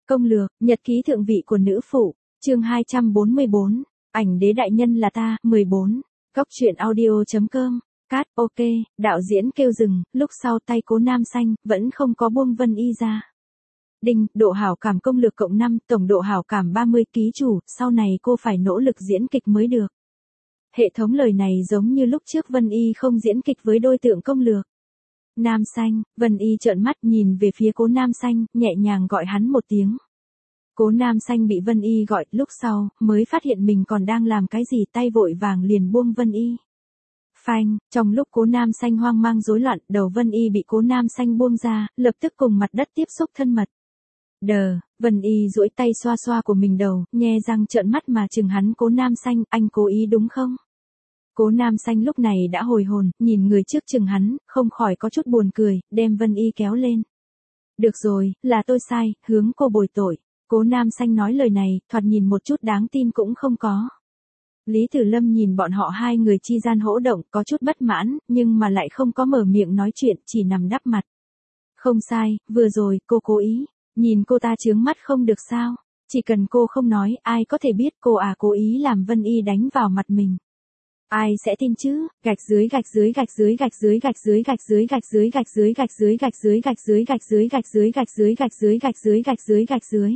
Công lược, nhật ký thượng vị của nữ phụ, chương 244, ảnh đế đại nhân là ta, 14, góc truyện audio.com, cát, ok, đạo diễn kêu dừng, lúc sau tay Cố Nam Xanh, vẫn không có buông Vân Y ra. Đinh, độ hảo cảm công lược cộng 5, tổng độ hảo cảm 30, ký chủ, sau này cô phải nỗ lực diễn kịch mới được. Hệ thống lời này giống như lúc trước Vân Y không diễn kịch với đối tượng công lược. Nam Xanh, Vân Y trợn mắt nhìn về phía Cố Nam Xanh, nhẹ nhàng gọi hắn một tiếng. Cố Nam Xanh bị Vân Y gọi, lúc sau, mới phát hiện mình còn đang làm cái gì, tay vội vàng liền buông Vân Y. Phanh, trong lúc Cố Nam Xanh hoang mang rối loạn, đầu Vân Y bị Cố Nam Xanh buông ra, lập tức cùng mặt đất tiếp xúc thân mật. Vân Y duỗi tay xoa xoa của mình đầu, nhe răng trợn mắt mà chừng hắn. Cố Nam Xanh, anh cố ý đúng không? Cố Nam Xanh lúc này đã hồi hồn, nhìn người trước chừng hắn, không khỏi có chút buồn cười, đem Vân Y kéo lên. Được rồi, là tôi sai, hướng cô bồi tội. Cố Nam Xanh nói lời này, thoạt nhìn một chút đáng tin cũng không có. Lý Tử Lâm nhìn bọn họ hai người chi gian hỗ động, có chút bất mãn, nhưng mà lại không có mở miệng nói chuyện, chỉ nằm đắp mặt. Không sai, vừa rồi, cô cố ý. Nhìn cô ta chướng mắt không được sao? Chỉ cần cô không nói, ai có thể biết cô cố ý làm Vân Y đánh vào mặt mình. Ai sẽ tin chứ? Gạch dưới gạch dưới gạch dưới gạch dưới gạch dưới gạch dưới gạch dưới gạch dưới gạch dưới gạch dưới gạch dưới gạch dưới gạch dưới gạch dưới gạch dưới gạch dưới gạch dưới gạch dưới.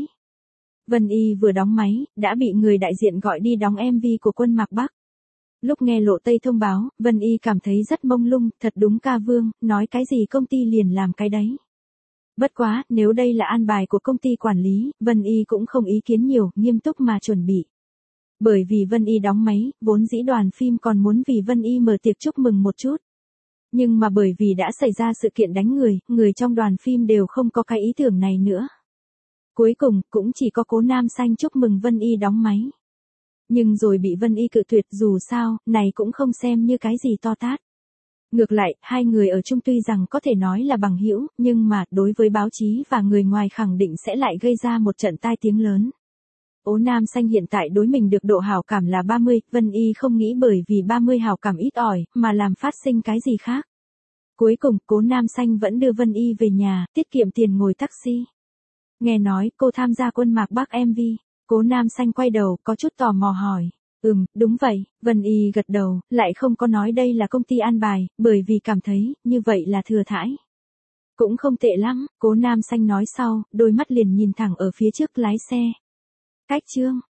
Vân Y vừa đóng máy, đã bị người đại diện gọi đi đóng MV của Quân Mạc Bắc. Lúc nghe Lộ Tây thông báo, Vân Y cảm thấy rất mông lung, thật đúng ca vương, nói cái gì công ty liền làm cái đấy. Bất quá, nếu đây là an bài của công ty quản lý, Vân Y cũng không ý kiến nhiều, nghiêm túc mà chuẩn bị. Bởi vì Vân Y đóng máy, vốn dĩ đoàn phim còn muốn vì Vân Y mở tiệc chúc mừng một chút. Nhưng mà bởi vì đã xảy ra sự kiện đánh người trong đoàn phim đều không có cái ý tưởng này nữa. Cuối cùng, cũng chỉ có Cố Nam Xanh chúc mừng Vân Y đóng máy. Nhưng rồi bị Vân Y cự tuyệt, dù sao, này cũng không xem như cái gì to tát. Ngược lại, hai người ở chung tuy rằng có thể nói là bằng hữu, nhưng mà, đối với báo chí và người ngoài khẳng định sẽ lại gây ra một trận tai tiếng lớn. Cố Nam Xanh hiện tại đối mình được độ hảo cảm là 30, Vân Y không nghĩ bởi vì 30 hảo cảm ít ỏi, mà làm phát sinh cái gì khác. Cuối cùng, Cố Nam Xanh vẫn đưa Vân Y về nhà, tiết kiệm tiền ngồi taxi. Nghe nói, cô tham gia Quân Mạc Bắc MV. Cố Nam Xanh quay đầu, có chút tò mò hỏi. Đúng vậy, Vân Y gật đầu, lại không có nói đây là công ty an bài, bởi vì cảm thấy, như vậy là thừa thãi. Cũng không tệ lắm, Cố Nam Xanh nói sau, đôi mắt liền nhìn thẳng ở phía trước lái xe. Cách chương,